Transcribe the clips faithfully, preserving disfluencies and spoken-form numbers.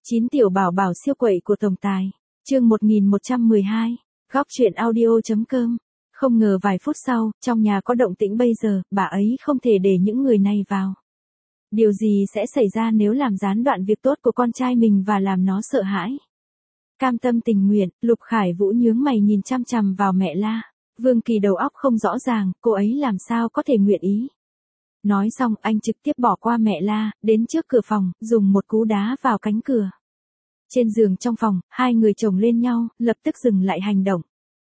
chín tiểu bảo bảo siêu quậy của tổng tài. Chương một nghìn một trăm mười hai. Góc truyện audio.com. Không ngờ vài phút sau, trong nhà có động tĩnh bây giờ, bà ấy không thể để những người này vào. Điều gì sẽ xảy ra nếu làm gián đoạn việc tốt của con trai mình và làm nó sợ hãi? Cam tâm tình nguyện, Lục Khải Vũ nhướng mày nhìn chăm chằm vào mẹ La. Vương Kỳ đầu óc không rõ ràng, cô ấy làm sao có thể nguyện ý. Nói xong, anh trực tiếp bỏ qua mẹ La, đến trước cửa phòng, dùng một cú đá vào cánh cửa. Trên giường trong phòng, hai người chồng lên nhau, lập tức dừng lại hành động.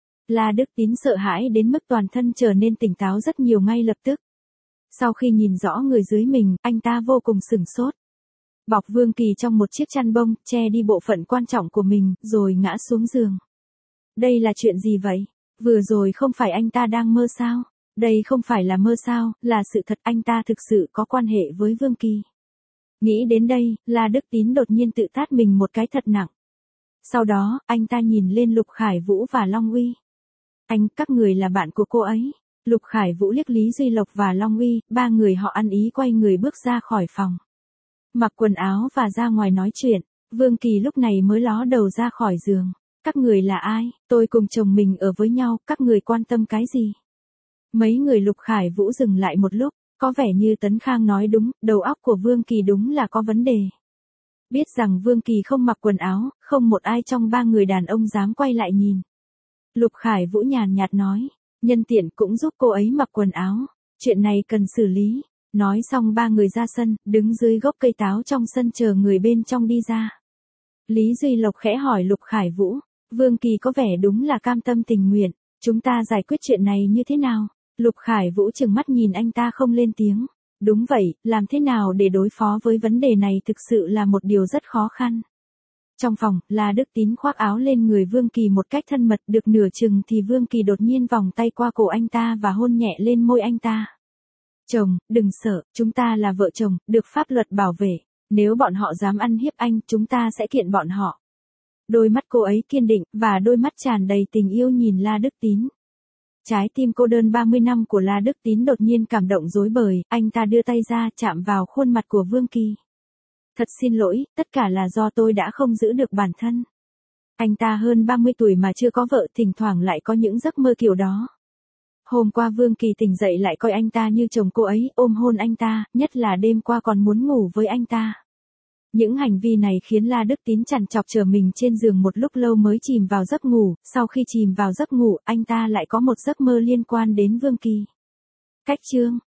La Đức Tín sợ hãi đến mức toàn thân trở nên tỉnh táo rất nhiều ngay lập tức. Sau khi nhìn rõ người dưới mình, anh ta vô cùng sửng sốt. Bọc Vương Kỳ trong một chiếc chăn bông, che đi bộ phận quan trọng của mình, rồi ngã xuống giường. Đây là chuyện gì vậy? Vừa rồi không phải anh ta đang mơ sao? Đây không phải là mơ sao, là sự thật, anh ta thực sự có quan hệ với Vương Kỳ. Nghĩ đến đây, La Đức Tín đột nhiên tự tát mình một cái thật nặng. Sau đó, anh ta nhìn lên Lục Khải Vũ và Long Uy. Anh, các người là bạn của cô ấy. Lục Khải Vũ liếc Lý Duy Lộc và Long Uy, ba người họ ăn ý quay người bước ra khỏi phòng. Mặc quần áo và ra ngoài nói chuyện, Vương Kỳ lúc này mới ló đầu ra khỏi giường. Các người là ai? Tôi cùng chồng mình ở với nhau, các người quan tâm cái gì? Mấy người Lục Khải Vũ dừng lại một lúc, có vẻ như Tấn Khang nói đúng, đầu óc của Vương Kỳ đúng là có vấn đề. Biết rằng Vương Kỳ không mặc quần áo, không một ai trong ba người đàn ông dám quay lại nhìn. Lục Khải Vũ nhàn nhạt nói, nhân tiện cũng giúp cô ấy mặc quần áo, chuyện này cần xử lý. Nói xong ba người ra sân, đứng dưới gốc cây táo trong sân chờ người bên trong đi ra. Lý Duy Lộc khẽ hỏi Lục Khải Vũ, Vương Kỳ có vẻ đúng là cam tâm tình nguyện, chúng ta giải quyết chuyện này như thế nào? Lục Khải Vũ trừng mắt nhìn anh ta không lên tiếng. Đúng vậy, làm thế nào để đối phó với vấn đề này thực sự là một điều rất khó khăn. Trong phòng, La Đức Tín khoác áo lên người Vương Kỳ một cách thân mật, được nửa chừng thì Vương Kỳ đột nhiên vòng tay qua cổ anh ta và hôn nhẹ lên môi anh ta. Chồng, đừng sợ, chúng ta là vợ chồng, được pháp luật bảo vệ. Nếu bọn họ dám ăn hiếp anh, chúng ta sẽ kiện bọn họ. Đôi mắt cô ấy kiên định, và đôi mắt tràn đầy tình yêu nhìn La Đức Tín. Trái tim cô đơn ba mươi năm của La Đức Tín đột nhiên cảm động rối bời, anh ta đưa tay ra chạm vào khuôn mặt của Vương Kỳ. Thật xin lỗi, tất cả là do tôi đã không giữ được bản thân. Anh ta hơn ba mươi tuổi mà chưa có vợ, thỉnh thoảng lại có những giấc mơ kiểu đó. Hôm qua Vương Kỳ tỉnh dậy lại coi anh ta như chồng cô ấy, ôm hôn anh ta, nhất là đêm qua còn muốn ngủ với anh ta. Những hành vi này khiến La Đức Tín trằn trọc chờ mình trên giường một lúc lâu mới chìm vào giấc ngủ, sau khi chìm vào giấc ngủ, anh ta lại có một giấc mơ liên quan đến Vương Kỳ. Cách chương